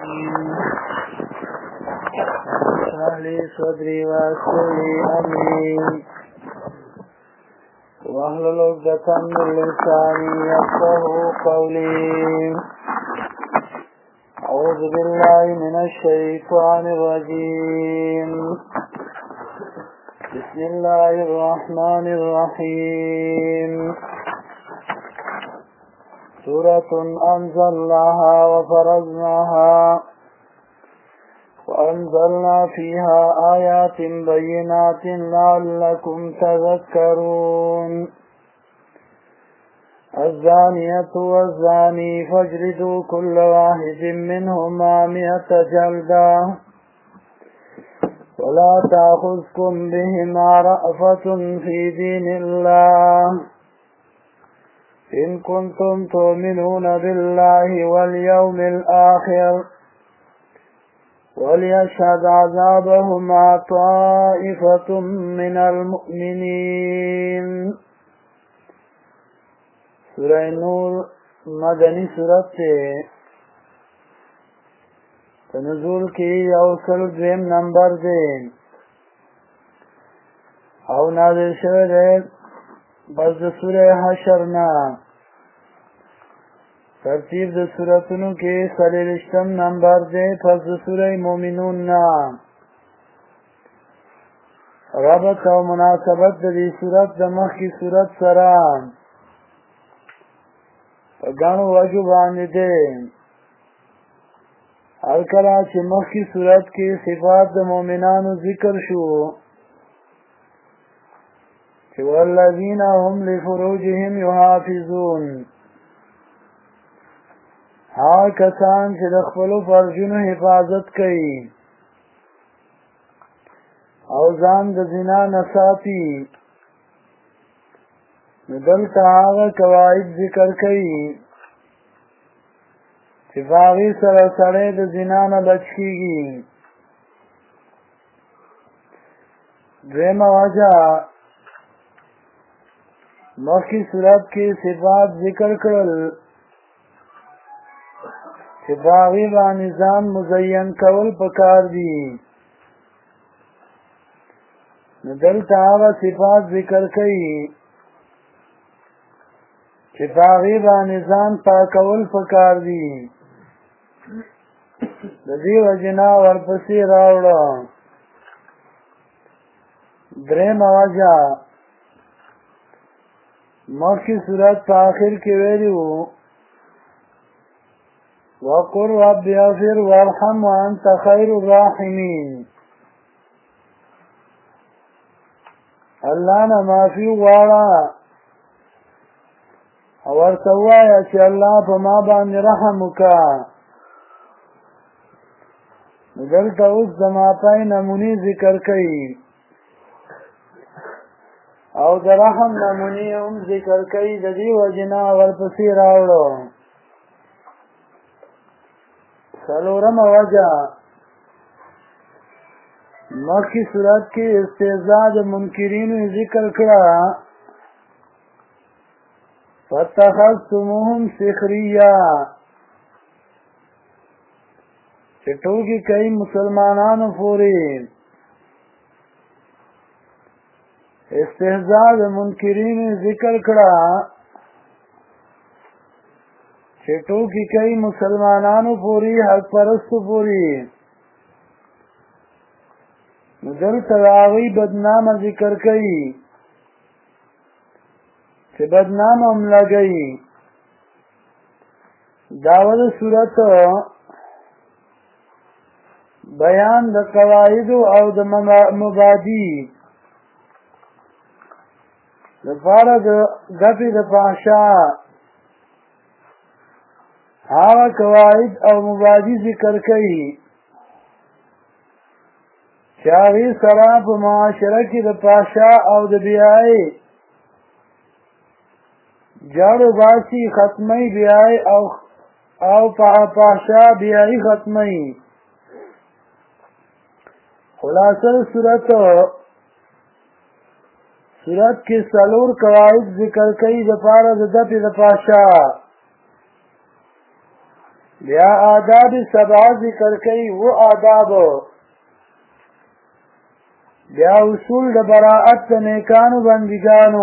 اشرح لي صدري ويسر لي أمري واحلل عقدة من لساني يفقهوا قولي. أعوذ بالله من الشيطان الرجيم. بسم الله الرحمن الرحيم. سورة أنزلناها وفرضناها وأنزلنا فيها آيات بينات لعلكم تذكرون. الزانية والزاني فاجلدوا كل واحد منهما 100 جلدة ولا تأخذكم بهما رأفة في دين الله إن كنتم تؤمنون بالله واليوم الآخر وليشهد عذابهما طائفة من المؤمنين. سورہ نور مدنی سورت سے تنزول کی اوصل دویم نمبر دے او نازل شوه دے بس د سورہ حشر نا. ترتیب د سورتونو کې 43 نمبر دے پس د سورہ مومنون نا. ربط او مناسبت د دې سورت د مخکې سورت سره په ګڼو وجو باندې دی. هر کله چې مخکې سورت کې صفات د مؤمنانو ذکر شو چې والذین هم لفروجهم یحافظون، هغه کسان چې د خپلو فرجونو حفاظت کوي او ځان د زنا نه ساتي، نو دلته هغه قواعد ذکر کوي چې په هغې سره سړی د زنا نه بچ کېږي. دویمه وجه مخکې صورت کې صفات ذکر کړل چې په هغې باندې ځان مزین کول پکار دي، نو دلته هغه صفات ذکر کوي چې په هغې باندې ځان پاکول پکار دي. د دې وجې نه ورپسې راوړه. درېیمه وجه مخکې صورت په آخر کې ویلي وو وقل رب اغفر وارحم وانت خیر الراحمین. الله نه معافي غواړه او ورته ووایه چې الله په ما باندې رحم وکړه. نو دلته اوس د معافۍ نمونې ذکر کوي او د رحم نمونې هم ذکر کوي. د دې وجې نه ورپسې راوړو. څلورمه وجه مخکې صورت کې استهزاء د منکرینو ذکر کړه فاتخذتموهم سخریا، چې ټوکې کوي مسلمانانو پورې. استهزاء د منکرینو ذکر کړه چې ټوکې کوي مسلمانانو پورې، حق پرستو پورې. نو دلته د هغوی بدنامه ذکر کوي چې بدنامه هم لګوي. داوه د صورت بیان د قواعدو او د مبادی لپاره د ګټې د فحشا هغه قواعد او مبادی ذکر کوي چې هغې سره په معاشره کې د فحشا او د بیایي جاړو باسي، ختمي بیایي او فحشا بیایي ختمي. خلاصه صورت کې 4 قواعد ذکر کوي د پاره د دفع د فحشا. بیا آداب سبع ذکر کئی وہ آداب بیا اصول د براءت نیکانو بندگانو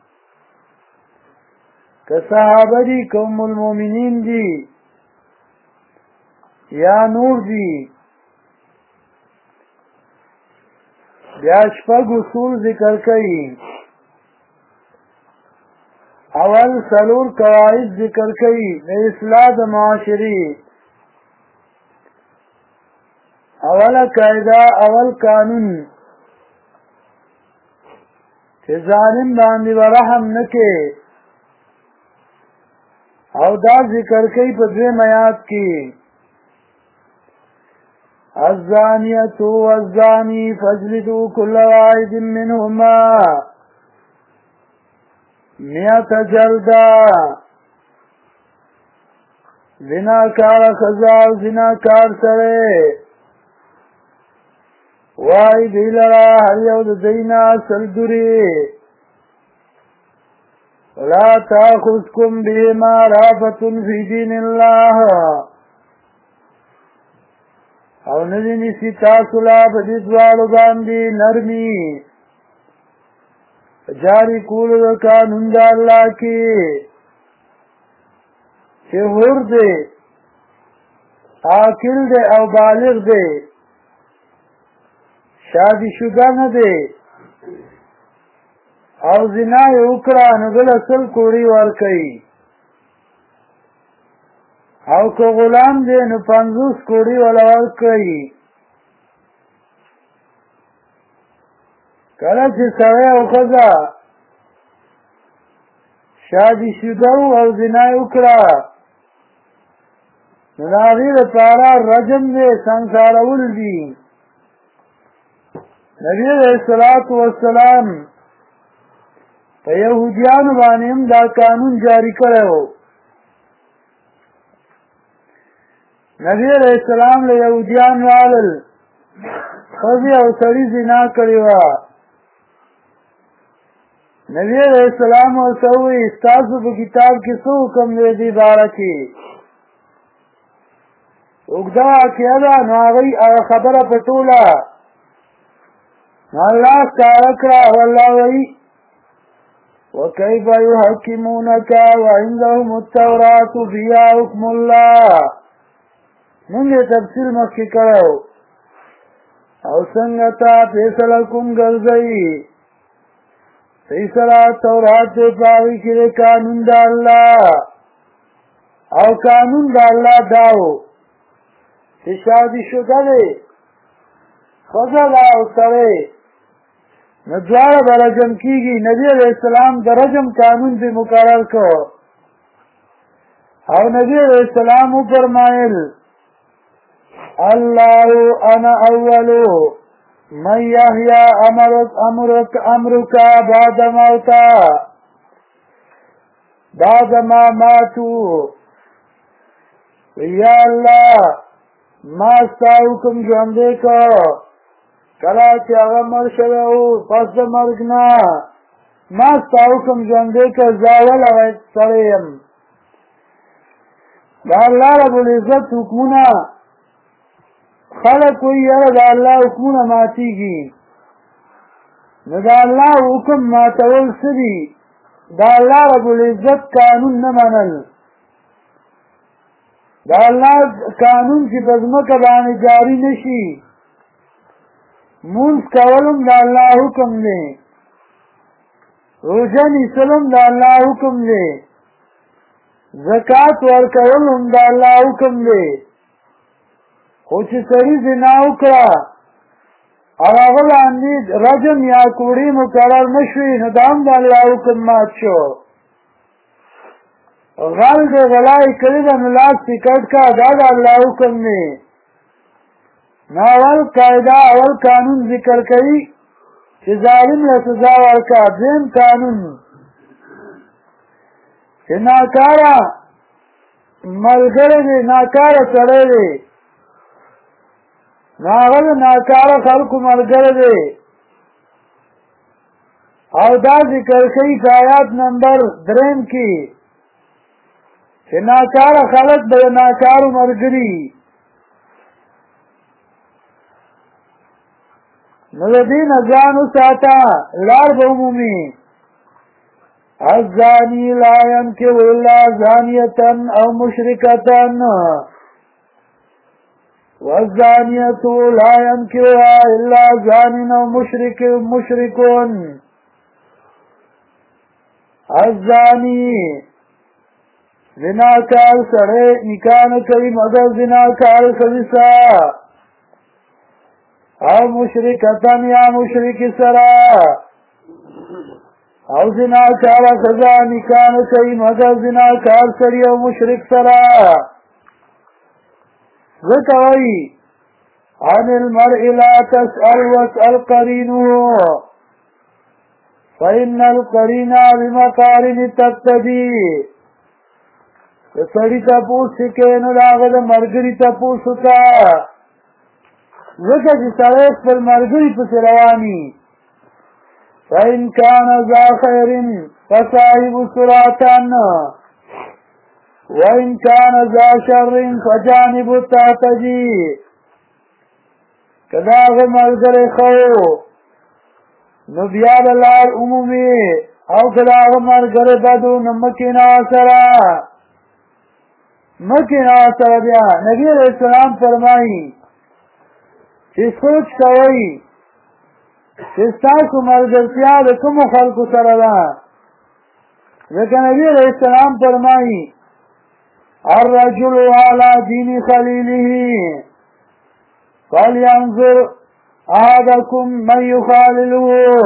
که صحابه دی که ام المومنین دی یا نور دی بیا شپږ اصول ذکر کئی اول سلور قواعد ذکر کئی د اصلاح د معاشري اوله قاعده اول قانون چې ظالم باندې ورحم نکې او دا ذکر کئی په دویم آیات کې الزانیة والزانی فاجلدوا كل واحد منهما 100 جلدا زناکار خزا او زناکار سره وای دی لرا هر یو د دینا سلدوری ولا تاخذكم بما رافة في دين الله او ندی نسی تاسو لا په دې دوالو باندې نرمي جاری کولو د قانون د الله کې چې حر دی عاقل دی او بالغ دی شادي شده نه دی او زنا یې وکړه نو بل اصل کوړی ورکوي او که غلام دی نو 50 کوړی ولا ورکوي کله چې سړی او ښځه شادي شده او زنا یې وکړه نو د هغې دپاره رجم دی سنګسارول دي نبي علیه الصلاة والسلام په یهودیانو باندې هم دا قانون جاری کړی و نبی علیه السلام له یهودیان رالل ښځې او سړي زنا کړې وه نبی علیہ السلام ورته وویل ستاسو په کتاب کې څه حکم دی دې باره کې اوږده واقعه ده نو هغوی هغه خبره په ټوله نو الله ښکاره کړه او الله وایي وکیف یحکمونک وعندهم التوراة فیها حکم الله موږ یې تفصیل مخکې کړی او څنګه تا فیصله کوم ګرځوي فیصله تورات دې پاوی کې قانون د الله او قانون د الله داو چې شادي شده دی ښځه ده او سړی نو دواړه به رجم کېږي نبي علیه السلام د رجم قانون دې مقرر کړ او نبي علیه السلام وفرمایل الله انا اولو من یحیی امرک بعد موتا بعد ما ماتو یا الله ما ستا حکم ژوندی کو کله چې هغه مړ شوی و پس د مرګ نه ما ستا حکم ژوندی کو زه اول هغه سړی یم د الله رب العزت حکمونه خلق وی یاره دا الله حکمونه ماتیږي نو دا الله حکم ماتول څه دي دا الله رب العزت قانون نه منل دا الله قانون چې په ځمکه باندې جاری نشي مونځ کول هم د الله حکم دی روژه نیول هم د الله حکم دی زکات ورکول هم د الله حکم دی خو چې سړي زنا وکړه او هغه باندې رجم یا کوړی مقرر نه شوي نو دا هم د الله حکم مات شو غل دې غلا یې کړې ده نو لاس پې کټ کا دا د الله حکم دی نو اول قاعده اول قانون ذکر کوي چې ظالم له سزا ورکړه دویم قانون چې ناکاره ملګری دی ناکاره سړی دی نو هغه د ناکاره خلکو ملګری دی او دا ذکر کوي په آیات نمبر 3 کې چې ناکاره خلک به ناکارو ملګري نو د دې نه ځان وساته لار به ومومي الزاني لا ينكح إلا زانية أو مشركة والزانية لا ينكحها إلا زان أو مشرك الزاني زناکار سره نکاح نه کوي مگر زناکار خلیصا او مشرکتن یا مشرک سره او زناکار خزا نکاح نه کوي مگر زناکار سره او مشرک سره ذکوي عن المرء لا تسأل واسأل قرينه فإن القرين بمقارن تقتدي سړی تپوس کې نو داغه د مرګري تپوس کا زکه چې سړی خپل مرګري په رواني فإن كان ذا خير فصاحب سراتن وإن كان ذا شر فجانب التعتدي کداغه مرګري خو نو بیا د لار عمومي او کداغه مرګري بدو نمکینا سره مکینا سره بیا نبی علیہ السلام فرمایي چې سوچ کوي چې تاسو ملګرتیا د کوم خلکو سره ده ځکه نبی علیہ السلام فرمایي الرجل على دين خليله فلينظر احدكم من يخالله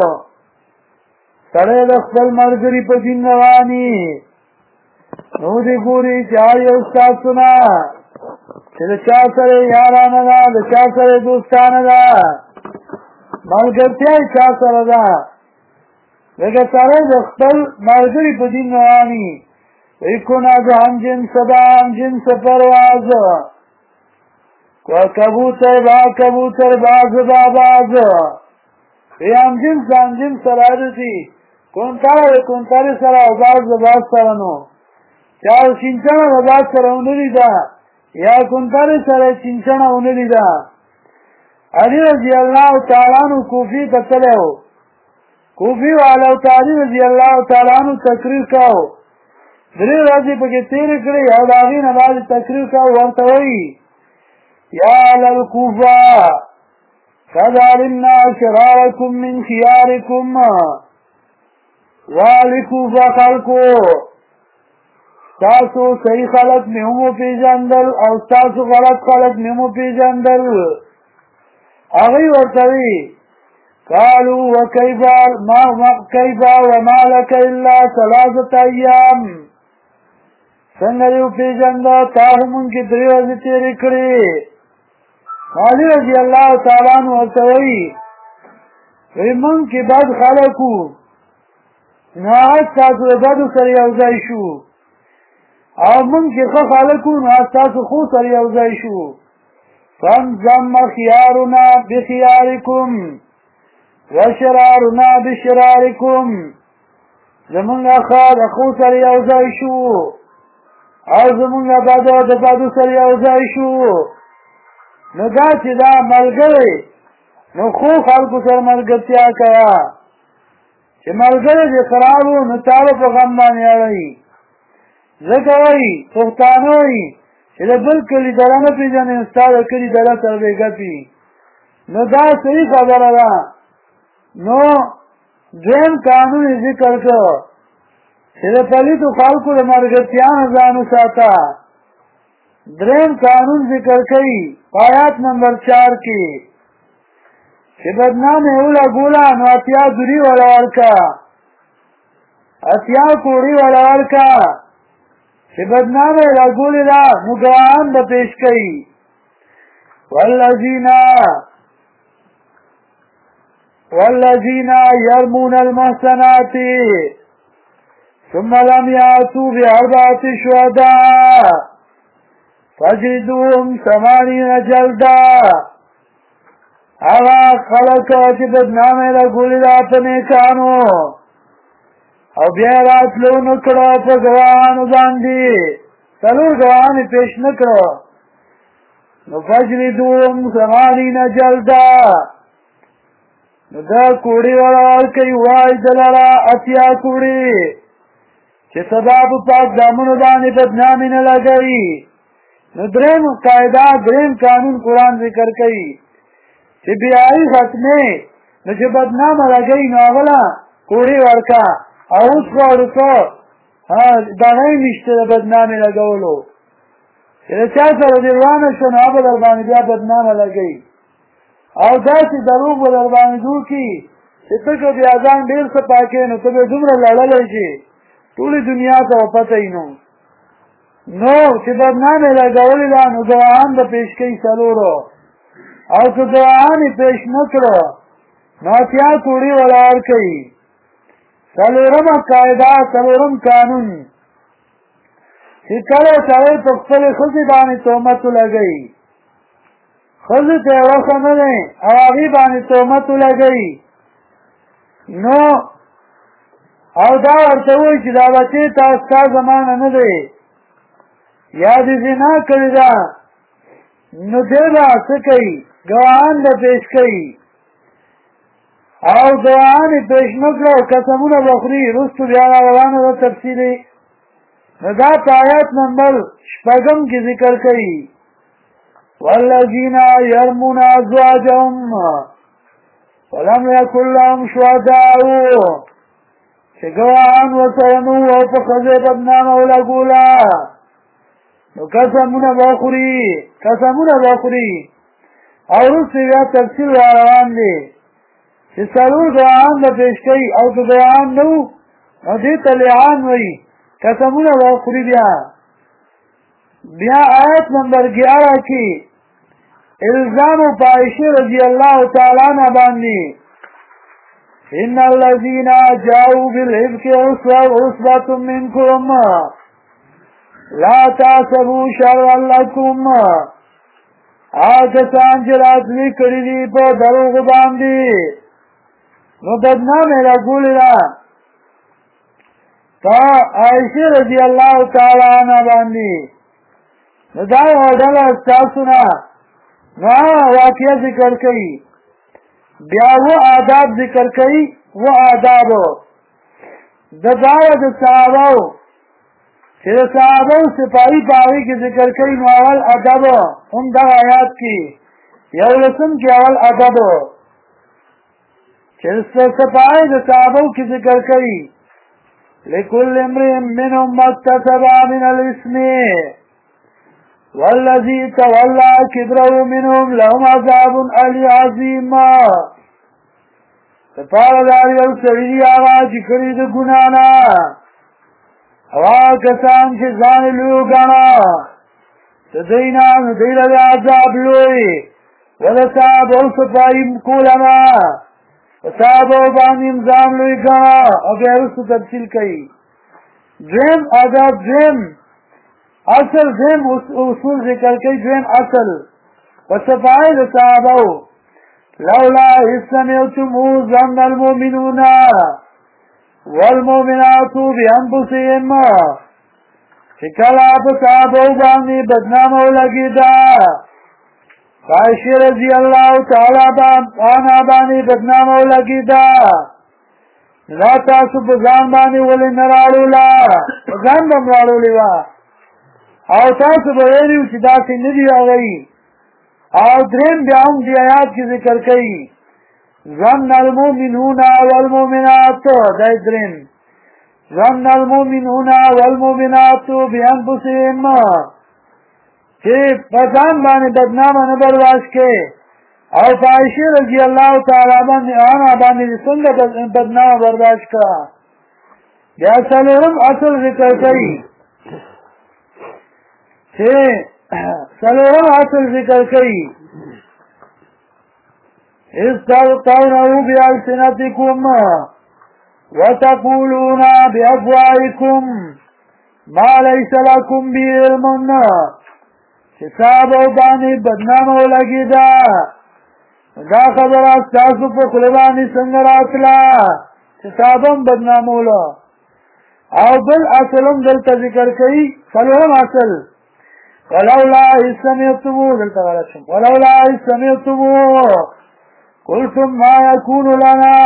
سره د خپل ملګري په دین رواني نو دی ګوري چې یو تاسونا چې چا سره یارانه ده د چا سره دوستانه ده ملګرتیا چا سره ده دغه سره د خپل ملګري په دین رواني ایکونا د هم جنس ده هم جنس پرواز کو کبوتر باز باز هم جنس سره دي کونتار سره باز سره نو چاو چنچنا وزاد سره اونلی دا یا کنتر سره چنچنا اونلی دا علی رضی اللہ تعالیٰ عنہ کوفی تتلے ہو کوفی والا تعالی رضی اللہ تعالیٰ عنہ تقریر کاؤ دری رضی پکی تیر کری او داغین بعد تقریر کاؤ ورطوئی یا للکوفا قد علمنا شرارکم من خیارکم والکوفا خلقو تاسو صحیح خلق نمو پیجندل او تاسو غلط خلق نمو پیجندل اغی ورطوی قالو وکیفا وما لک الا 3 ایام سنگریو پیجندل تاہمون کی 3 ورځې تیرې کړې علی رضی اللہ تعالیٰ عنہ ورطوی ویمن کی بد خلقو ناعت تاسو بدو سر یوزای شو او من کې خو خلکو نو تاسو خو سره یو ځای شو فانزم خيارنا بخياركم وشرارنا بشراركم زمونږه خو سره یو ځای شو او زمونږه بدو سره یو ځای شو نو دا چې دا ملګری نو خو خلکو سره ملګرتیا کوه چې ملګری دې خرابو نو تاله په غم باندې اړوي ځکه وایي پښتانه وایي چې د بل کلي دره نه پېژنې ستا د کلي دره سره به ګټي نو دا صحیح خبره ده نو دویم قانون یې ذکر کړ چې د پلیتو خلکو د ملګرتیا نه ځان وساته دریم قانون ذکر کوي آیات نمبر 4 کې چې بدنامه اوله ګوله نو اتیا دوری ولا ورکا اتیا کوړی ولا ورکا چې بدنامه لا ګولې دا مګران به پیش کوي والذین یرمون المحصنات ثم لم یاتوا بأربعة شهداء فجلدوهم 80 جلدا اغا خلق چې بدنامه لا ګولې دا په نیکانو او بیا راتلو نو کړه په ګوانو باندې څلور ګواهان پیش نه کړو نو فجلدوهم 80 جلدا نو دا کوړی ورال کوي وای دلرا اتیا کوړی چې سبا په پاک دامنو باندې بدنامي نه لګوي نو دریم قاعده دریم قانون قرآن ذکر کوي چې بیاي ختمه نو چې بدنام لګوي نو غلا کوړی ورکا او اوس ورکو دا نه نشته بدنامي لګولو چې چا سره دی روانه شو نو هغه در باندې بیا بدنامه لګوي او داسې دروغ به در باندې جوړ کړي چې ته که بیا ځان ډېر څه پاکې نو ته به دومره لړلی شي ټولې دنیا ته به پته وي نو چې بدنامې لګولې ده نو ګواهان به پیش کوي څلورو او که ګواهان یې پیش نه کړو نو اتیا کوړي وله ورکوي څلورمه قاعده څلورم قانون چې کله سړی په خپلې ښځې باندې تهمت ولګوي ښځې ته یې وښه نه دی او هغې باندې تهمت ولګوي نو او دا ورته وایي چې دا بچې ستا زمانه نه دی یا دې زنا کړې ده نو دی به څه کوي ګواهان به پیش کوي او ګواهان یې پیش نه کړو قسمونه به خوري وروستو بیا روانه ده تفصیلي نو دا په آیات نمبر 6 کې ذکر کوي والذین یرمون ازواجهم ولم یکن لهم شهداء چې ګواهان ورسره نه وو او په ښځې بدنامه ولګوله نو قسمونه به خوري او وروسته بیا تفصیل را روان دی چې څلور ګواهان به پیش کوي او که ګواهان نه وو نو دې ته لعان وایي قسمونه به خوري بیا آیت نمبر 11 کې الزام په عائشہ رضی الله تعالی عنها باندې ان الذين جاءوا بالافك عصبة منكم لا تحسبوا شرا لكم کسان چې راتلي کړي دي په دروغ باندې نو بدنامي لګولې ده تا عائشہ رضی الله تعالی عنها باندې نو دا یو ډله ستاسو نه نو واقعه ذکر کوي بیا و آداب ذکر کوي و آدابو د دعوه د صحابو چې د صحابو سپاهي په هغې کې ذکر کوي نو اول ادب هم دغه آیات کې 11 کې اول ادب چې سپاهي د صحابو کې ذکر کوي لكل امرئ منهم ما اكتسب من الاسم والذي تولى كبره منهم لهم عذاب عظيم تپاره دار یو سړي دی هغه چې کړي د ګناه نه هغه کسان چې ځان لوی ګڼه د دوی نه د دوی له عذاب لوی ولصحابو صفایي کولما صحابو باندې ځان لوی ګڼه او بیا وروسته تفصیل کوي دریم آداب دریم اصل دریم اصول ذکر کوي دریم اصل وصفایي د صحابو لولا استمعتموه ظن المؤمنون والمؤمنات بانفسهم چې کله په صحابو باندې بدنامه ولګېده عائشہ رضی الله تعالی عنها باندې بدنامه ولګېده دا تاسو په ځان باندې ولې نه راړوله په ځان به م راړولې وه او تاسو به ویلي چې داسې نه دي هغوی او دریم بیا هم دی آیات کې ذکر کوي ظن المؤمنون والمؤمنات دا دریم ظن المؤمنون والمؤمنات بانفسهم چې په ځان باندې بدنامه نه برداشت کوي او په عائشہ رضی الله تعالی عنها باندې څنګه بدنامه برداشت کړه بیا څلورم اصل ذکر کوي چې څلورم اصل ذکر کوي استغفروا بألسنتكم وتقولون بأفواهكم ما ليس لكم به علم چې صحابو باندې بدنامه ولګېده دا خبره ستاسو په خوله باندې څنګه راتله چې صحابه هم بدناموله او بل اصلم دلتا ذکر کئی فلوهم اصل ولولا اذ سمعتموه دلتا غلط شم ولولا اذ سمعتموه قلتم ما يكون لنا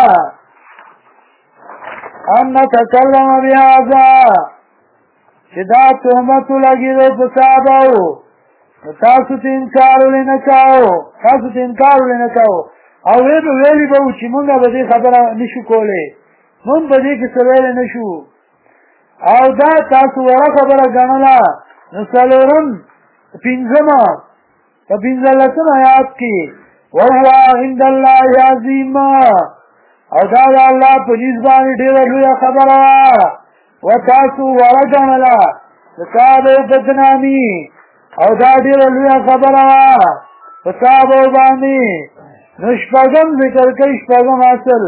ان نتكلم بهذا چې دا تهمت لګیدو په صحابهو تاسو ته انکار ولې نه کاو او ویلی به و چې مونږ به دې خبره نشو کولی مونږ به دې کې څه ویلی نشو او دا تاسو وړه خبره ګڼله نو څلورم پنځمه په 15 آیات کې وهو عند الله عظیم او دا د الله په نزد باندې ډېره لویه خبره و تاسو وړه ګڼله د صحابو بدنامي او دا ډېره لویه خبره په صحابو باندې نو شپږم ذکر کوي شپږم اصل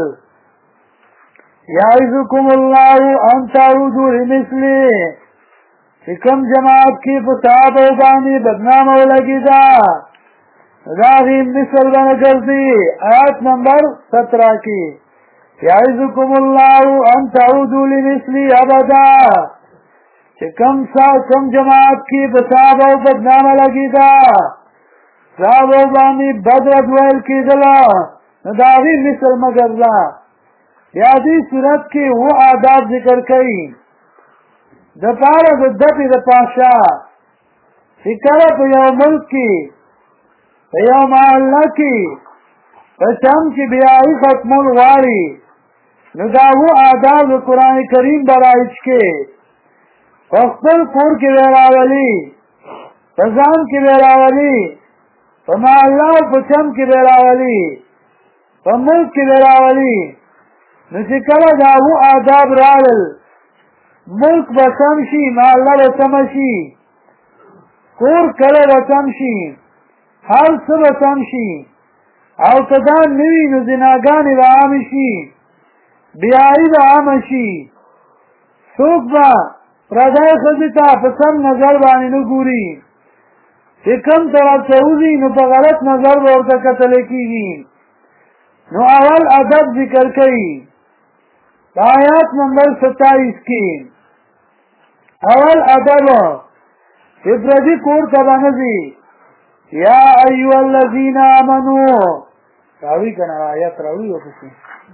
یعظکم الله ان تعودوا لمثله چې کوم جماعت کې په صحابو باندې بدنامه ولګېده د هغې مثل باندې ګرځي آیات نمبر 17 کې یعظکم الله ان تعودوا لمثله ابدا چې کوم جماعت کې په صحابو بدنامه لګېده صحابو باندې بد رد ویل کېدله نو د هغې مثل مه ګرځه بیا دې صورت کې و آداب ذکر کوي د پاره د دپې د پاشا چې کله په یو ملک کې په یو محله کې په چم کې بیایي ختمول غواړي نو دا و آداب د قرآن کریم برایش کې په خپل کور کې به راولي په ځان کې به راولي په محله او په چم کې به راولي په ملک کې به راولي نو چې کله دا و آداب راغلل ملک به سم شي محله به سمه شي کور کلی به سم شي هر څه به سم شي او که دا نه وي نو زناګانې به عامې شي بیایي به عامه شي څوک به پردی ښځې ته په سم نظر باندې نه ګوري چې کوم طرف ته وځي نو په غلط نظر به ورته کتلی کېږي نو اول ادب ذکر کوي آیات نمبر 27 کې اول ادب چې پردي کور ته به نه ځي یا ایها الذین آمنوا راوي که نه آیات راوي ورپسې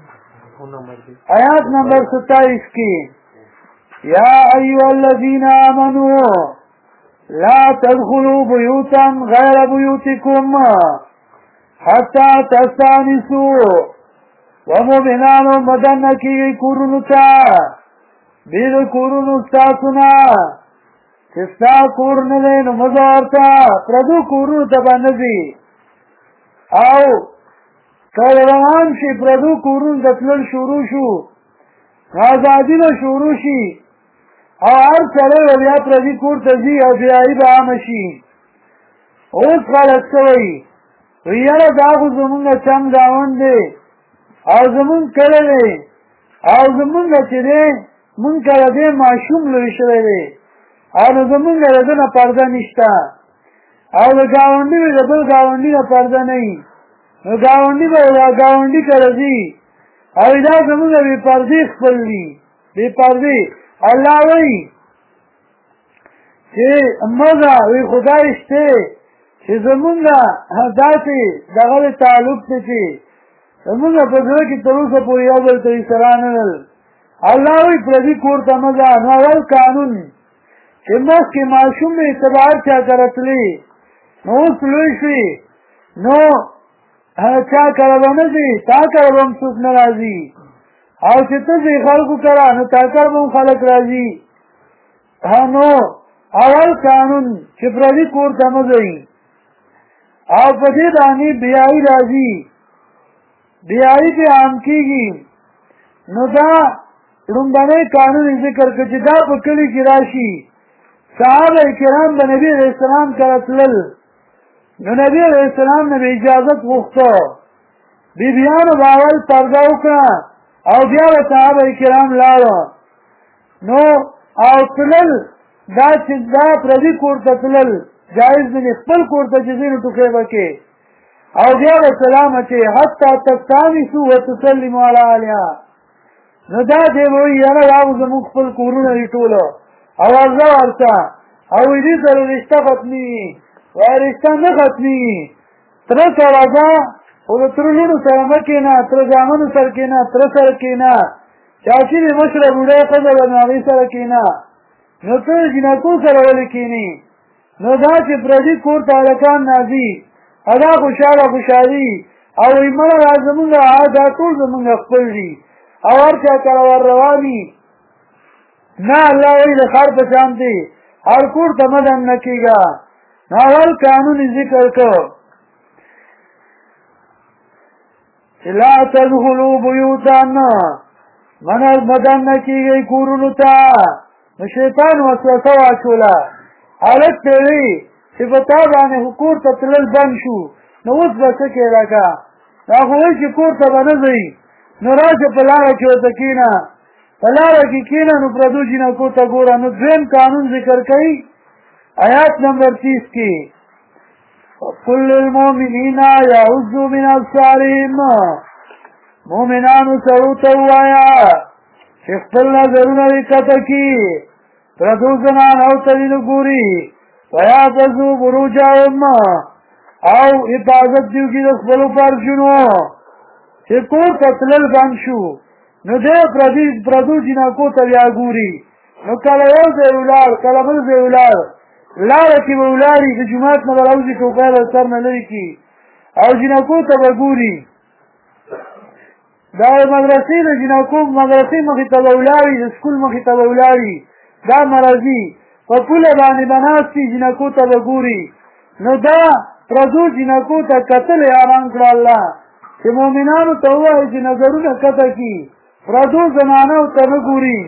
آیات نمبر 27 کې یا ایها الذین آمنوا لا تدخلوا بیوتا غیر بیوتکم حتی تستانسوا ومؤمنانو مدن کیږي کورونو ته بیر کورونو ستاسونا چې ستا کور نه دی نو مه ځه ورته پردو کورونو ته به نه ځي او که روان شي پردو کورونو ته تلل شروع شو ازادي به شروع شي او هر سړی به بیا پردي کور ته ځي او بیایي به عامه شي اوس خلک څه وایي یاره دا خو زمونږ چم ګاونډ دی او زمونږ کلی دی او زمونږ چې دی مونږ کله دی ماشوم لوی شوی دی او نو زمونږ د ده نه پرده نشته او د ګاونډي د بل ګاونډي نه پرده نه وي نو ګاونډي به دا ګاونډي کره ځي او دا زمونږ بې پردې خپل دي بې پردې الله وایي چې مزه وی خدای شته چې زمونږ داسې دغه تعلق دی چې زمونږ په زړه کې تر اوسه پورې یو بل ته اصرار نه لرل الله وایي پردي کور ته مه ځه نو اول قانون چې مخکې ماشوم به اعتبار چا کره تلي نو اوس لوی شوي نو چا کره به نه ځي تا کره به هم څوک نه راځي او چې ته ځې خلکو کره نو تا کره به هم خلک راځي نو اول قانون چې پردي کور ته مه ځئ او په دې باندې بیایي راځي بیایي پې عام کېږي نو دا لومړنی قانون ذکر کړه چې دا په کلي کې راشي صحابه کرام به نبي علیه السلام کره تلل نو نبي علیه السلام نه به اجازت غوښته بیبیانو به اول پرده وکړه او بیا به صحابه کرام لاړه نو او تلل دا چې دا پردي کور ته تلل جایز دی خپل کور ته چې ځي نو ټوکې به کې او بیا به سلام اچوي حتی تستانسوا وتسلموا علی اهلها نو دا دی وایي یاره دا خو زموږ خپل کورونه دي ټوله او ارزه ورته او دې سره رشته ختمېږي وایي رشته نه ختمېږي تره سره ځه خو د تره لوڼو سره مه کښېنه تره زامنو سره کښېنه تره سره کښېنه چاچي دې مشره بوډۍ ښځه ده نو هغې سره کښېنه نو ته جینکو سره ولې کښېنې نو دا چې پردي کور ته هلکان ناځي دا خوشحالي او وایي مړه دا زمونږ دا ټول زمونږ خپل دي او هر چا سره ور رواني نه الله وایي د خر په شان دی هر کور ته مه دننه کېږه نو اول قانون ذکر کړ چې لا تدخلوا بیوتا مدنه کېږئ کورونو ته نو شیطان وسوسه واچوله هلک ته وی چې په تا باندې خو کور ته تلل بند شو نو اوس به څه کې لکه دا خو وایي چې کور ته به نه ځئ نو راشه په لاره کې ورته کښېنه په لاره کې کښېنه نو پردو جینکو ته ګوره نو دویم قانون ذکر کوي آیات نمبر 30 کې قل للمؤمنین یغضوا من ابصارهم مؤمنانو سره ورته ووایه چې خپل نظرونه دې کښته کړي پردو زنانو ته دې نه ګوري ویحفظوا فروجهم او حفاظت دې وکړي د خپلو فرجونو چې کور ته تلل بند شو نو دی پردو جینکو ته بیا ګوري نو کله یو ځای ولاړ کله بل ځای ولاړ لاره کې به ولاړي د جومات نه به راوځي ټوکۍ له سر نه لرې کړي او جینکو ته به ګوري دا مدرسې د جینکو مدرسې مخې ته به ولاړي د سکول مخې ته به ولاړي دا مرضي په پوله باندې به ناست وي جینکو ته به ګوري نو دا پردو جینکو ته کتل یې حرام کړه الله چې مؤمنانو ته ووایي چې نظرونه کښته کړي پردو زنانو ته نه ګوري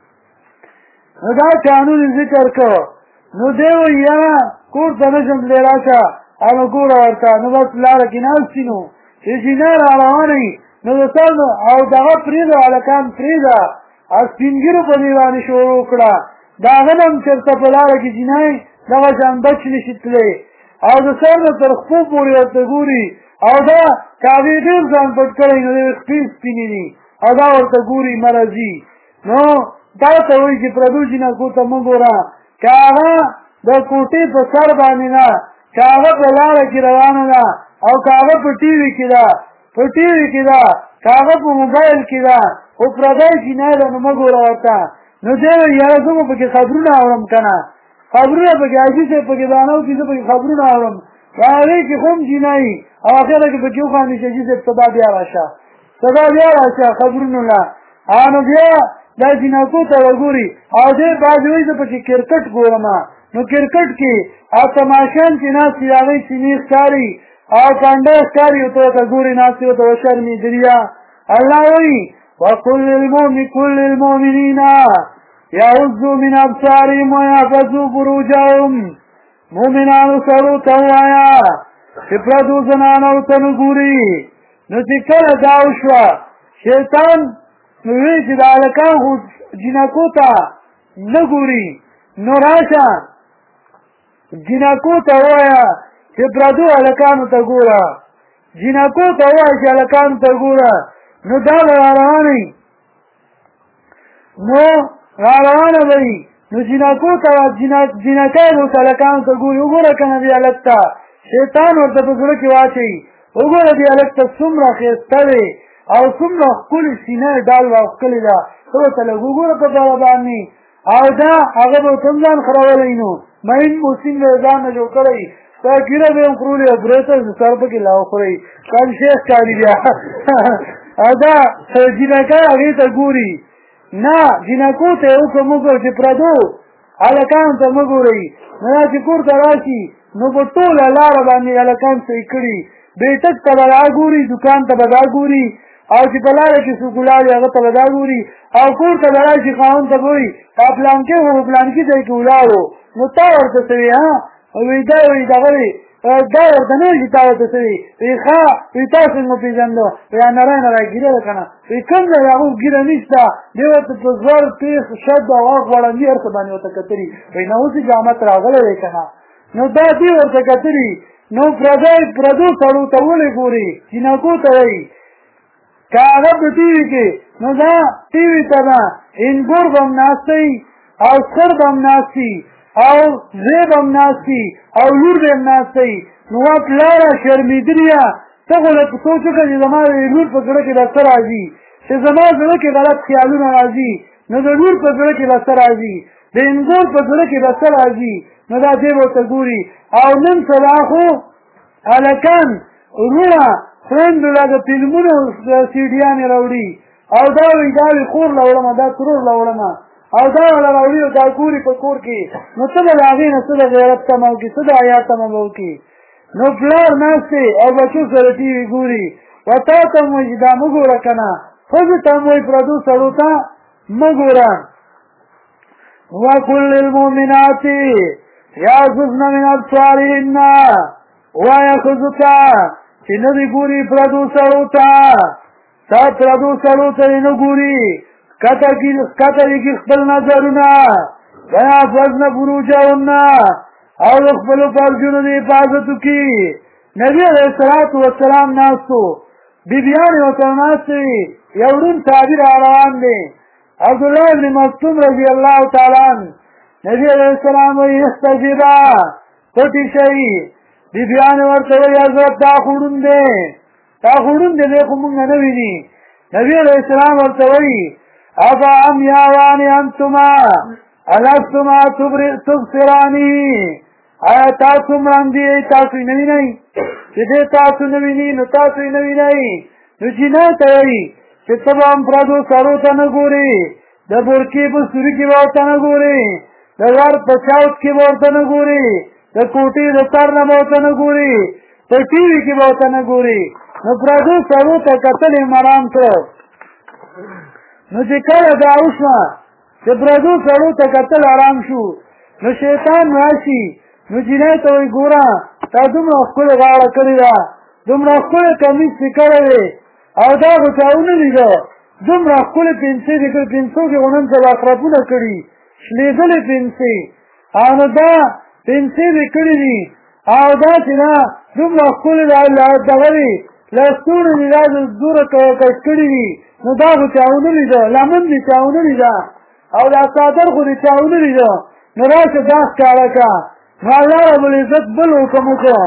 نو دا قانون ذکر کړ نو دی وایي یاره کور ته نه شم تللی راشه هغه ګوره ورته نو بس لاره کې ناست وي نو چې جینۍ را روانه وي نو د سر او دغه پرېږده هلکان پرېږده او سپین ږیرو په دې باندې شروع کړه د هغه نه هم چېرته په لاره کې جینۍ دغه شان بچ نشي تللی او د سر نه تر خپو پورې ورته ګوري او دا کاغې ډېر ځان پټ کړی نو د خپې سپینې دي او دا ورته ګوري مرضي نو دا ته وایي چې پردو جینکو ته مه ګوره که هغه د کوټې په سر باندې نه که هغه په لاره کې روانه ده او که هغه په ټي وي کې ده په ټي وي کې ده که هغه په موبایل کې ده خو پردی جینۍ ده نو مه ګوره ورته نو دی وایي یاره زه به پکې خبرونه اورم که نه خبرونه پکې حاجي صاحب پکې دانه وکړي زه پکې خبرونه اورم په هغې کې خو هم جینۍ او اخره کې پکې وخاندي چې حاجي صاحب سبا بیا راشه سبا بیا راشه خبرونو له نو بیا دا جینکو ته وګوري او دې بعضې وایي زه پکې کرکټ ګورم نو کرکټ کې او تماشان چې ناست وي هغې چینې ښکاري او کنډه ښکاري ورته ورته ګوري ناست وي ورته وشرمېدلي الله وایي وقل للمؤمنین یغضوا من ابصارهم ویحفظوا فروجهم مؤمنانو سره ورته ووایه چې پردو زنانو ته نه ګوري نو چې کله دا وشوه شیطان نو وی چې د هلکان خو جینکو ته نه ګوري نو راشه جینکو ته ووایه چې پردو هلکانو ته ګوره جینکو ته ووایه چې هلکانو ته ګوره نو دا به راروانه وي نو راروانه به وي نو جینکو ته جینکۍ به اوس هلکانو ته ګوري وګوره که نه دې هلک ته شیطان ورته په زړه کې واچوي وګوره دې هلک ته څومره ښایسته دی او څومره ښکلې سینه ډال راښکلې ده ته ورته لږ وګوره په دغه باندې او دا هغه به ورته هم ځان خرولی نو مین موسین به یې ځان نه جوړ کړی دا ګیره به یې هم خورولې او برېته سر پکې لا وخورئ کم شیخ ښکاري بیا او دا جینکۍ هغې ته ګوري نه جینکو ته یې حکم وکړ چې پردو هلکانو ته مه ګورئ نو دا چې کور ته راشي نو په ټوله لاره باندې هلکان صحیح کړي بیټک ته به دا ګوري دوکان ته به دا ګوري او چې په لاره کې څوک ولاړ وي هغه ته به دا ګوري او کور ته به راشي خاوند ته به وایي پلانکي خو په پلانکي ځای کې ولاړو نو تا ورته څه وي وایي دا وایي دغه دی دا ورته نه وایي چې تا ورته څه وي وایي ښه وایي تا څنګه وپېژنده وایي نری نری ګیره ده که نه وایي کوم ځای هغه ګیره نشته دی ورته په زور تېز شد او غاښ غوړندي هر څه باندې ورته کتلي وایي نه اوس جامت راغلی دی که نه نو دا دې ورته کتلي نو پردو سړو ته ولې ګوري جینکو ته وایي که هغه په ټي وي کې نو دا ټي وي ته ده انګور به هم ناستی او سر به هم ناستی او زی به هم ناستی او لور به هم ناستی نو وا پلاره شرمېدليه ته خو له سوچ وکړه چې زما د لور په زړه کې به څه راځي چې زما زړه کې غلط خیالونه راځي نو د لور په زړه کې به څه راځي د انګور په زړه کې به څه راځي نو دا دی ورته ګوري او نن سبا خو هلکان وروڼه خویندو له د فلمونو سیډیانې راوړي او دا وایي خور له وړمه دا ترور له وړمه او دا ولا راوړي او دا ګوري په کور کې نو ته به د هغې نه څه د غیرت تمه وکړي څه د حیا تمه به وکړي نو پلار ناستې او بچو سره ټي وي ګوري و تا ته م وایي چې دا مه ګوره که نه ښځو ته م وایي پردو سړو ته مه ګوره وقل للمؤمنات یغضضن من ابصارهن وایه ښځو ته چې نه دې ګوري پردو سړو ته تا پردو سړو ته یې نه ګوري کته یې خپل نظرونه ویحفظن فروجهن او د خپلو فرجونو د حفاظت وکړي نبي علیه الصلاة والسلام ناستو بیبیانې ورته ناستې وي یو ړوند صحابي را روان دی عبدالله بن مکتوم رضی الله تعالی عنه نبي علیه السلام وایي استجیبا پټې شئ بیبیانې ورته وایي حضرت دا خو ړوند دی دی خو مونږ نه ویني نبي علیه السلام ورته وایي افا عمیاوان انتما الستما تبصرانی آیا تاسو مراندی تاسو یې نه وینئ چې دې تاسو نه ویني نو تاسو یې نه وینئ نو جنۍ ته وایي چې ته به هم پردو سړو ته نه ګورې د بورکې په سوري کې به ورته نه ګورې د لر په چاوت کې به ورته نه ګورې د کوټې د سر نه به ورته نه ګورې په ټي وي کې به ورته نه ګورې نو پردو سړو ته کتل یې مرام کړ نو چې کله دا وشوه چې پردو سړو ته کتل آرام شو نو شیطان راشي نو جنۍ ته وایي ګوره تا دومره ښکلې غاړه کړې ده دومره ښکلې کمیس دې کړی دی او دا خو چا ونه لیده دومره ښکلې پنسې دې کړې پنسو کې خو نن سبا اخرپونه کړي شلېدلې پنسې او نو دا پنسې دې کړي دي او دا چې دا دومره ښکلې دغه دي لستوڼې دې دا دوره کش کړي دي نو دا خو چا ونه لیده لمن دې چا ونه لیده او دا څادر خو دې چا ونه لیده نو راشه دا ښکاره کړه نو الله رب العزت بل حکم وکړ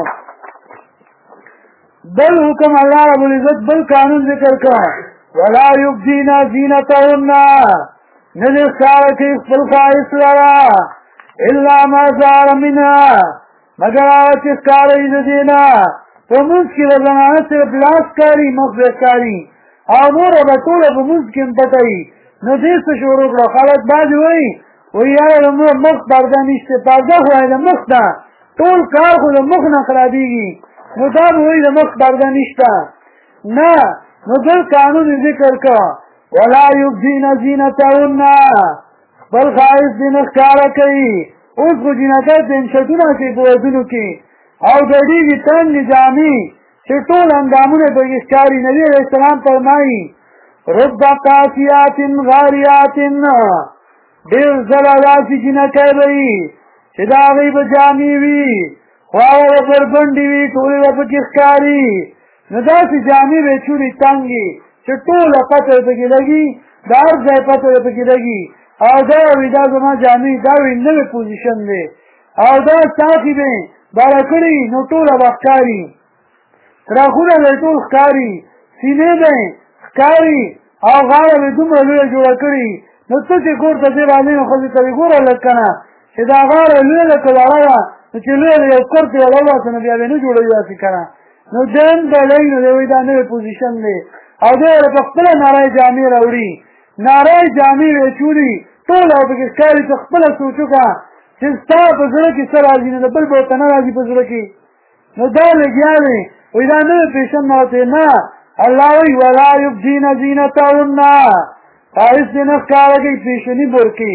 الله رب العزت بل قانون ذکر کړ ولا یبدین زینتهن نه دې ښکاره کوي خپل ښایست لره الا ما ظهر منها مګر هغه چې ښکاره وي د دې نه په مونځ کې د زنانه صرف لاس ښکاري مخ به ښکاري او نوره به ټوله په مونځ کې هم پټه وي نو دې څه شروع کړه خلک بعضې وایي وایي یاره د مخ پرده نشته پرده خو د مخ ده ټول کار خو د مخ نه خرابېږي نو دا به وایي د مخ پرده نشته نه نو بل قانون ذکر کړه ولا یبدین زینتهن خپل ښایست دې نه ښکاره کوي اوس خو جینکۍ پینشټونه اچوي په ودونو کې او ګډېږي تنګې جامې چې ټول اندامونه پکې ښکاري نبي علیه السلام فرمایي رب قاسیات غاریات ډېر ځله داسې جینکۍ به وي چې د هغې به جامې وي خواړه به بربنډې وي ټولې به پکې ښکاري نو داسې جامې به یې چولې تنګې چې ټوله پته یې پکې لګي د هر ځای پته یې پکې لګي او دا وایي دا زما جامې دا وایي نوی پوزیشن دی او دا څاښي به یې باره کړي نو ټوله به ښکاري تراخونه به یې ټول ښکاري سینې به یې ښکاري او غاړه به یې دومره لویه جوړه کړي نو ته چې کور ته ځې راځې نو ښځې ته وایي ګوره لږ که نه چې دا غاړه لویه ده که وړه ده نو چې لویه ده یو کور ته یې راوباسه نو بیا به نه جوړوي داسې که نه نو دین به لږ نو دی وایي دا نوی پوزیشن دی او دی ورته په خپله نری جامې راوړي نری جامې به یې چولي ټول او پکې ښکاري ته خپله سوچ وکړه چې ستا په زړه کې څه راځي نو د بل به ورته نه راځي په زړه کې نو دا لګیا دی وایي دا نوی فیشن نه ورته نه الله وایي ولا یبدین زینتهن ښایست دې نه ښکاره کوي پیشني بورکې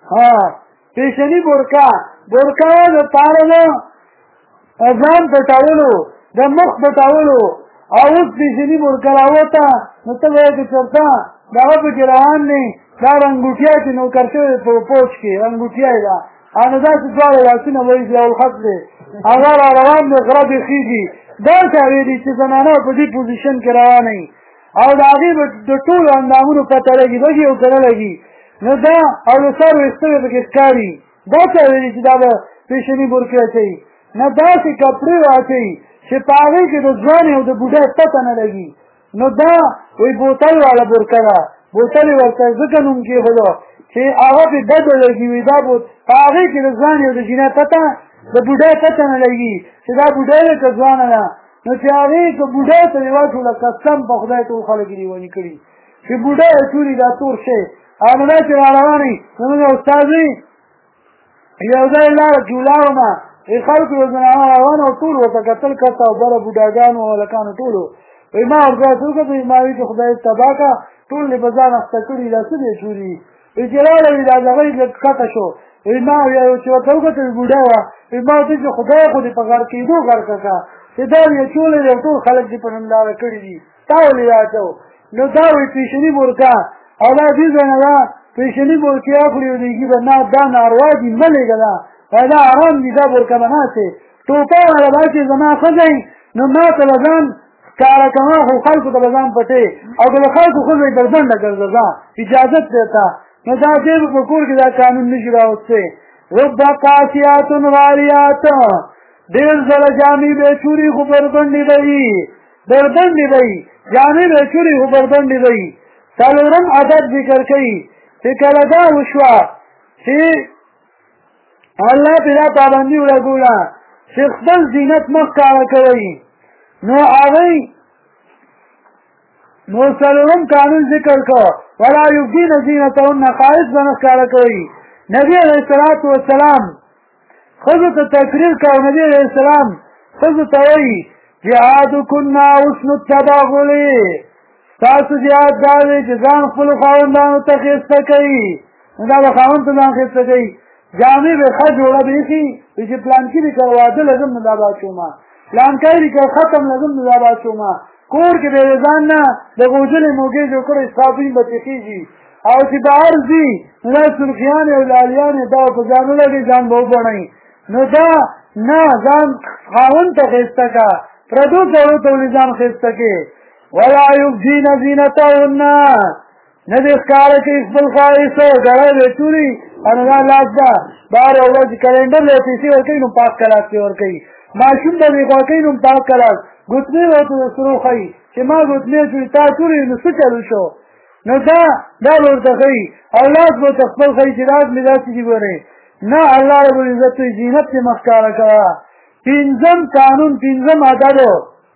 پیشني بورکه دپاره د ځان پټولو د مخ پټولو او اوس پیشني بورکه راوته نو ته به یې که چېرته دغه پکې روان دی دا رنګوټیا چې نوکر شوی په پوچ کې رنګوټیا یې ده او نو داسې دواړه لاسونه به یې ضیاءالحق دی هغه را روان دی غره بېخېږي دا چا ویلي چې زنانه په دې پوزیشن کې روانه وي او د هغې به د ټولو اندامونو پته لګي لږي او که نه لګي نو دا او د سر ویښته به پکې ښکاري دا چا ویلي چې دا به پیشني بورکې اچوي نه داسې کپړې واچوي چې په هغې کې د ځوانې او د بوډۍ پته نه لګي نو دا وایي بوتل والا بورکه ده بوتل یې ورته ځکه نوم کېښودو چې هغه پې بده لګي وي دا په هغې کې د ځوانې او د جینۍ پته د بوډۍ پته نه لګي چې دا بوډۍ ده که ځوانه ده نو چې هغې که بوډۍ ته یې واچوله قسم په خدای ټول خلک یې لیوني کړي چې بوډۍ اچولي دا تور شی او نو دا چې را روانې زموږ استاد وي یو ځای لاړه چې ولاړمه خلکو یو زنانه روانه او ټول ورته کتل کته او بله بوډاګانو او هلکانو ټولو وایي ما ورته وکتل ما وایي چې خدای تباه کړه ټول یې په ځان اخته کړي دا څه دی چوري وایي چې راغله وایي دا دغه یې ښکته شو وایي ما چې ورته وکتل بوډا وه وایي ما ورته چې خدای خو دې په غر کېدو غرقه کړه چې دا یې چولی دی ټول خلک دې په ننداره کړي دي تا ولې راچو نو دا وایي پیشني بورکه او دا دې ځای نه ده پیشني بورکې اخلي او دیږي به نه دا ناروا دي مه لېږه ده دا حرام دي دا بورکه به ناستې ټوپه والا به چې زما ښځی نو ما ته به ځان ښکاره کوه خو خلکو ته به ځان پټې او که د خلکو ښځی بربنډه ګرځه ځه اجازت دی ته نو دا دې به په کور کې دا قانون نه شي راوستی رب قاسیات واریات ډېر زره جامې به چوري خو بربنډې به وي بربنډې به وي جامې به چوري خو بربنډې به وي څلورم عدد ذکر کوي چې کله دا وشوه چې الله پې دا پابندي ولګوله چې خپل زینت مه ښکاره کوئ نو هغوی نو څلورم قانون ذکر کو ولا یبدین زینتهن خالص به نه ښکاره کوئ نبي علیه الصلاة والسلام ښځو ته تقریر کو نبي علیه السلام ښځو ته وایي جهادکن حسن التباغل ستاسو جهاد دا دی چې ځان خپلو خاوندانو ته ښایسته کوي نو دا به خاوند ته ځان ښایسته کوي جامې به ښه جوړه به ایښي وایي چې پلانکي دې که واده لازم نو دا به اچومه پلانکی دې که ختم لازم نو دا به اچومه کور کې به یې ځان نه د غوجلې موږې جوړ کړی صابین به تېخېږي او چې بهر ځي نو دا سرخیانې او لالیانې دا په ځان ولګي ځان به وبڼئ نو دا نه ځان خاوند ته ښایسته که پردو سړو ته ولې ځان ښایسته کې ولا یبدین زینتهن نه دې ښکاره کوي خپل ښایست ګړی به چوري او نه دا لاس ده بهر یو ورځ کلنډر له پیسې ورکوي نو پاک کلاس پې ورکوي ماشوم ته بې غوا کوي نو پاک کلاس ګوتمې ورته د سرو ښایي چې ما ګوتمې چوري تا چوري نو څه چلو شو نو دا به ورته ښایي او لاس به ورته خپل ښایي چې لاس مې داسې دي ګورې نه الله رب العزت وایي زینت یې مه ښکاره کوه پنځم قانون پنځم عددو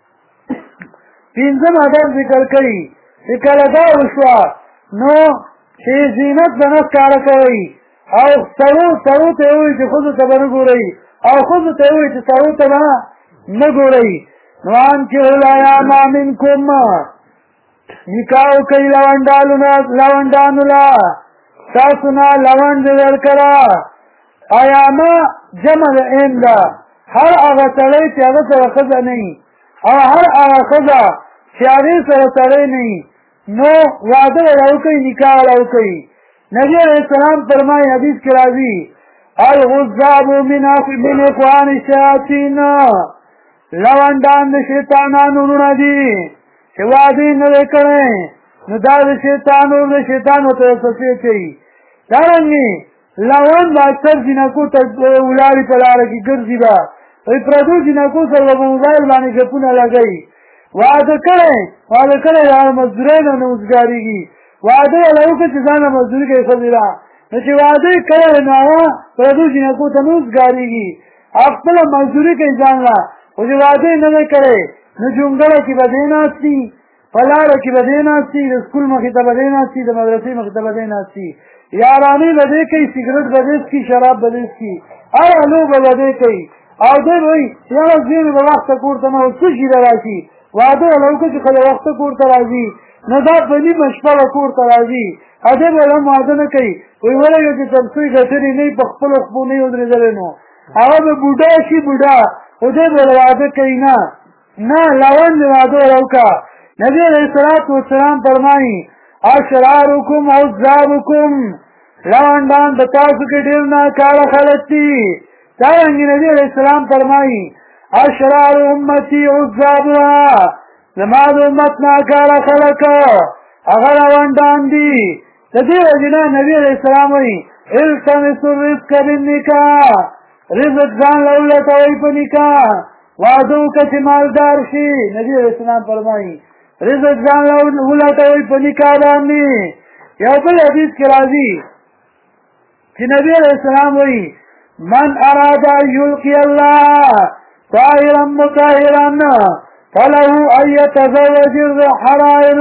پنځم عدد ذکر کوي چې کله دا وشوه نو چې زینت به نه ښکاره کوئ او سړو ته یې ووایي چې ښځو ته به نه ګورئ او ښځو ته یې ووایي چې سړو ته به نه ګورئ نو انکحوا الایام منکم نکاح وکړئ لونډانو له تاسو نه لونډ درکړه ایامه جمع د ایم ده هر هغه سړی چې هغه سره ښځه نه وي او هر هغه ښځه چې هغې سره سړی نه وي نو واده به وکړئ نکاح به وکړئ نبي علیه السلام فرمایي حدیث کې راځي الغضاب من اخوان الشیاطین لونډان د شیطانانو وروڼه دي چې واده یې نه دی کړی نو دا د شیطان ورته وسوسې کوي دارنګې لون به اکثر جینکو ته ولاړې په لاره کې ګرځي به وایي پردو جینکو سره به په موبایل باندې ګپونه لګوي واده کړی دا مزدورۍ نه اوزګارېږي واده یې وکړه چې ځان مزدوري کوي ښځې را نو چې واده یې کړی نو هغه پردو جینکو ته نه اوزګارېږي خپله مزدوري کوي ځان را خو چې واده یې نه دی کړی نو جونګړه کې به دی ناستي په لاره کې به دی ناستي د سکول مخې ته به دی ناستي د مدرسې مخې ته به دی ناستي یارانې به دی کوي سګرټ به دی څکي شراب به دی څکي هره لوبه به دی کوي او دی به وایي یاره زوی مې به وخته کور ته نه و څه شي به راشي واده یې وکړه چې کله وخته کور ته راځي نو دا په نیمه شپه به کور ته راځي او دی به هم واده نه کوي وایي ولګه چې تر څو یې ګټلې نه وي په خپلو خپو نه یې ودرېدلی نو هغه به بوډا شي بوډا خو دی به واده کوي نه لونډ واده یې وکړه نبي علیه الصلاة والسلام فرمایي اشرارکم عزابکم لونډان د تاسو کې ډېر ناکاره خلک دي دارنګې نبي علیه السلام فرمایي اشرار امتي عزابها زما د امت ناکاره خلک هغه روانډان دي. د دې وجې نه نبي علیه السلام وایي التمسوا الرزق بالنکاح، رزق ځان له ولټوئ په نکاح. واده وکړه چې مالدار شي. نبي علیه السلام فرمایي رزق ځان له ولټوئ په نکاح باندې. یو بل حدیث کې راځي چې نبی علیه السلام وایي من اراد ان یلقي الله طاهرا مطهرا فله ان يتزوج الحرائر.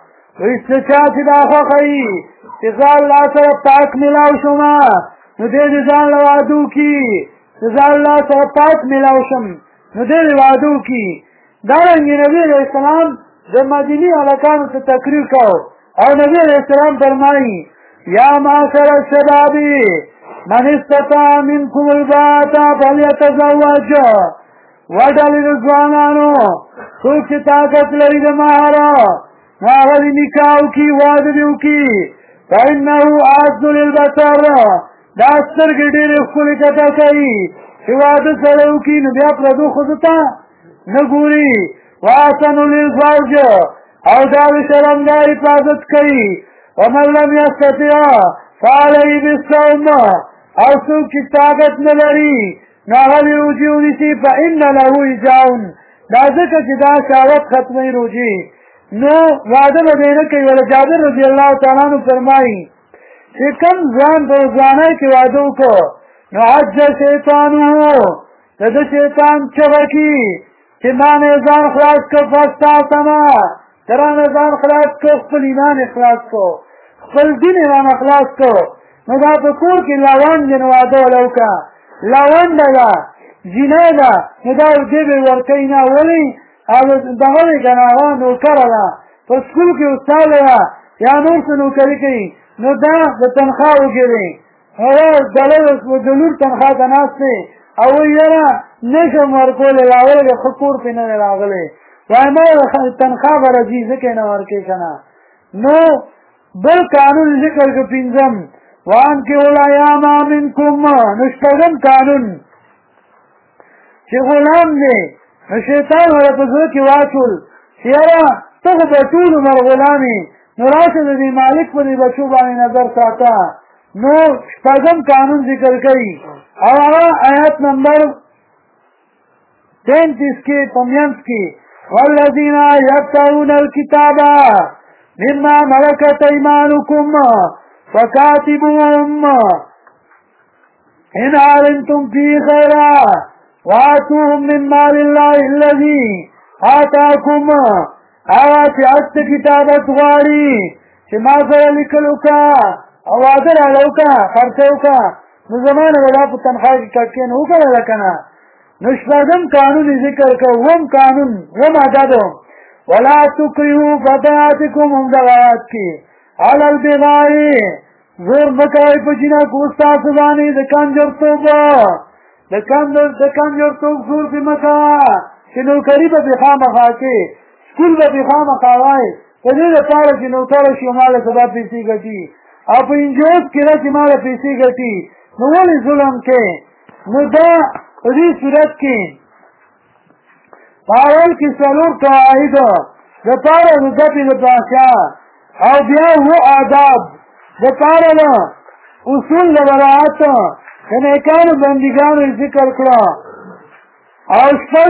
ویستچا چې دا خوښوي چې زه الله سره پاک ملاو شم نو دې د ځان له واده وکړي. چې زه الله سره پاک ملاو شم نو دې د واده وکړي. دارنګې نبي علیه السلام د مدینې هلکانو ته تقریر کو او نبی علیه السلام فرمایي یا معاشر الشباب من استطاع منکم الباءة فلیتزوج. وډلې د ځوانانو څوک چې طاقت لري د مهر نو هغه دې نکاح وکړي، واده دې وکړي. فإنه أعز للبصر، دا سترګې ډېرې ښکلې کته کوي. چې واده سره وکړي نو بیا پردو ښځو ته نه ګوري. وأحسن للفرج، او دا د شرم دا حفاظت کوي. ومن لم يستطع فعليه بالصوم، او څوک چې طاقت نه لري نو هغه دې روژې ونیسي. فإن له وجاء، دا ځکه چې دا شهوت ختموي روژې. نو واده به دې نه کوي. ولا جابر رضی الله تعالی عنہ فرمایي چې کوم ځوان په ځوانۍ کې واده وکړو نو حج شیطانو، د ده شیطان چغه کي چې ما نه ځان خلاص کړ فاستعصما، ترا نه ځان خلاص کړ، خپل ایمان خلاص کړ، خپل دین رانه خلاص کړ. نو دا په کور کې لاوند دی نو واده وله وکړه. لاونده ده، زنا ده، نو دا دې به ورکوي نه. ولې دغه دی که نه هغه نوکره ده، په سکول کې استاده ده یا نور څه نوکري کوي، نو دا د تنخوا وګورئ. هغه د لور تنخوا ته ناست دی او وایي یاره نه شم ورکولی، راغلی دی ښه کور پرې نه دی راغلی. وایم تنخوا به راځي ځکه یې نه ورکوې که نه. نو بل قانون ذکر که پنځم وانکحوا الایام منکم، نو شپږم قانون چې غلام دی نو شیطان ورته په زړه کې واچول چې یاره ته خو به ټول عمر غلام یې، نو راشه د دې مالک په دې بچو باندې نظر ساته. نو شپږم قانون ذکر کوي او هغه آیت نمبر 33 کې په منځ کې والذین یبتغون الکتاب مما ملکت ایمانکم فکاتبوهم ان علمتم فی خیرا وآتوهم من مال الله الذي آتاکم. هغه چې عکس کتابت غواړي چې ما سره لیکل وکړه او واده راله وکړه، خرڅه وکړه، نو زما نه به دا په تنخوا کې کټکې نه وکړله که نه. نو شپږم قانون یې ذکر کړ. اووم قانون، اووم عدد ولا تکرهوا فتياتکم، هم دغه آیات کې علی البغاء، زور مه کوئ په جنکو ستاسو باندې د کنجرتوب، د کنجرتوب زور پې مه کوه چې نوکري به پې خامخا کې، سکول به پې خامخا وایې په دې دپاره چې نوکره شي او ما له سبا پیسې ګټي، او په انجوز کې نه چې ما له پیسې ګټي، نو ولې ظلم کې؟ نو دا په دې صورت کې په اول کې څلور قواعد دپاره د ګټې د بادشاه او بیا اووه آداب دپاره د اصول د براعت د نیکانو بندګانو یې ذکر کړه او شپږ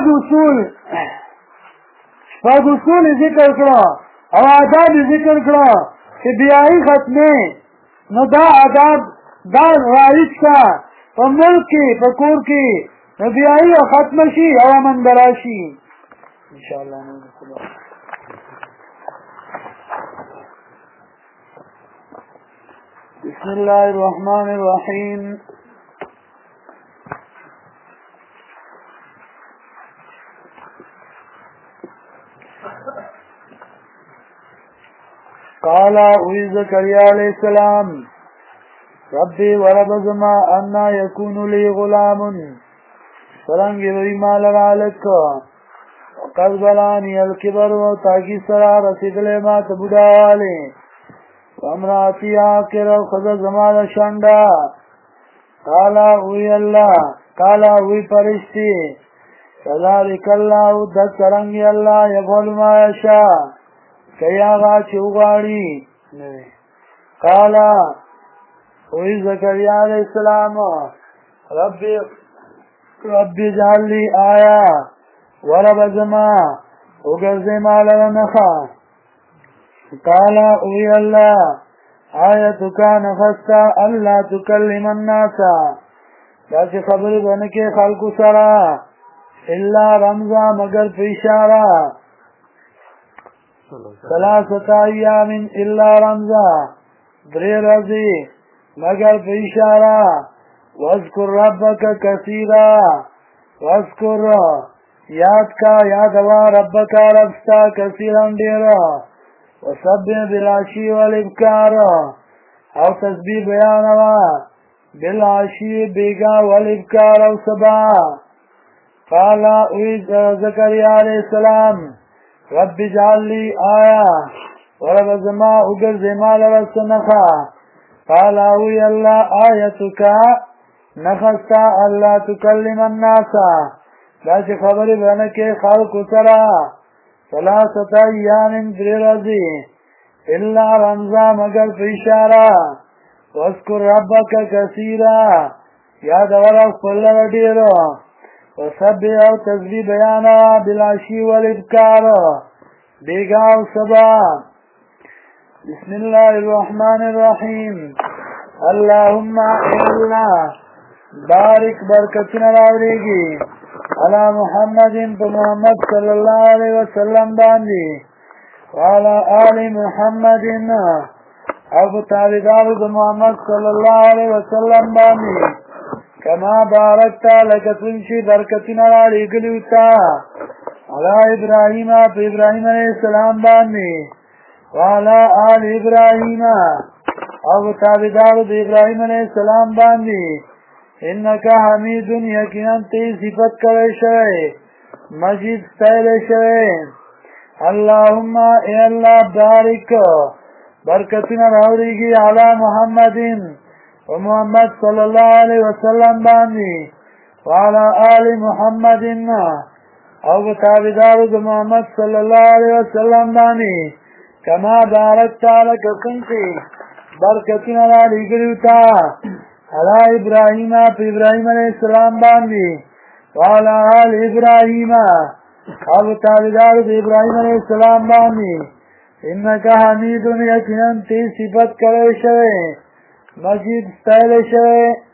اصول یې ذکر کړه او آداب یې ذکر کړه چې بیایي ختمې. نو دا آداب دا رایج کا په ملک کې په کور کې نو بیایي او ختمه شي او امن به راشي انشاءالله. بسم الله الرحمن الرحیم. قال اوی زکریا علیہ السلام ربی ورب زما انا یکون لی غلام، سرنگی وی مال غالک قد بلانی الکبر و تاکی سرا رسیدل ما تبوداوالی وامراتی آکر و خضا زمان شنڈا. قال اوی اللہ، قال اوی پرشتی كذلك الله دكرنگی الله يفعل ما يشاء کئی آغا چوغاڑی قال وی زکریا علیہ السلام ربی جعل لی آیا ورب زما اگرزی مالا نخا قال وی اللہ آیتکا نخستا اللہ تکلم الناسا داچی خبر بنکے خلق سرا الا رمزا مگر پیشارا ثلاثة ایام الا رمزا دری رضی مگر پیشارا واذکر ربک کثیرا واذکر یاد کا یادوا ربک ربستا کثیرا دیرا وسبح بالعشی والابکار او تسبیح بیانوا بالعشی بیگا والابکار او سبا قال زکریا علیہ السلام رب اجعل لی آیا ورب زما اگر زمال رسنخا قال اوی اللہ آیتکا نخستا اللہ تکلم الناسا داچ خبر بنکے خلق سرا ثلاثة ایام دری رضی الا رمزا مگر پیشارا واذکر ربک کثیرا یاد ورق پلر دیرو وسبح او تسبیح بیانا بالعشی والابکار بیگا و سبا بسم اللہ الرحمن الرحیم اللہم اللہ بارک برکتنا راولیگی علی محمد پا محمد صلی اللہ علیہ وسلم باندی وعلا آل محمد اب تابدار محمد صلی اللہ علیہ وسلم باندی کما بارکتا لکتنشی برکتنا راولیگلیوتا علی ابراہیم پا ابراہیم علیہ السلام باندی وعلا آل ابراہیم اب تابدار ابراہیم علیہ السلام باندی انکا حمید یقیناً تی صفت کرے شوئے مجید ستائلے شوئے اللہم اے اللہ بارک برکتنا راولیگی علی محمدین و محمد صلی اللہ علیہ وسلم باندی وعلا آل محمدین اب تابدار محمد صلی اللہ علیہ وسلم باندی کما بارکتا لکتنشی برکتنا راولیگلیوتا علی ابراہیم پا ابراہیم علیہ السلام باندی وعلا آل ابراہیم اب تابدار ابراہیم علیہ السلام باندی انکا حمید یقیناً تی صفت کرے شوئے مجید ستائلے شوئے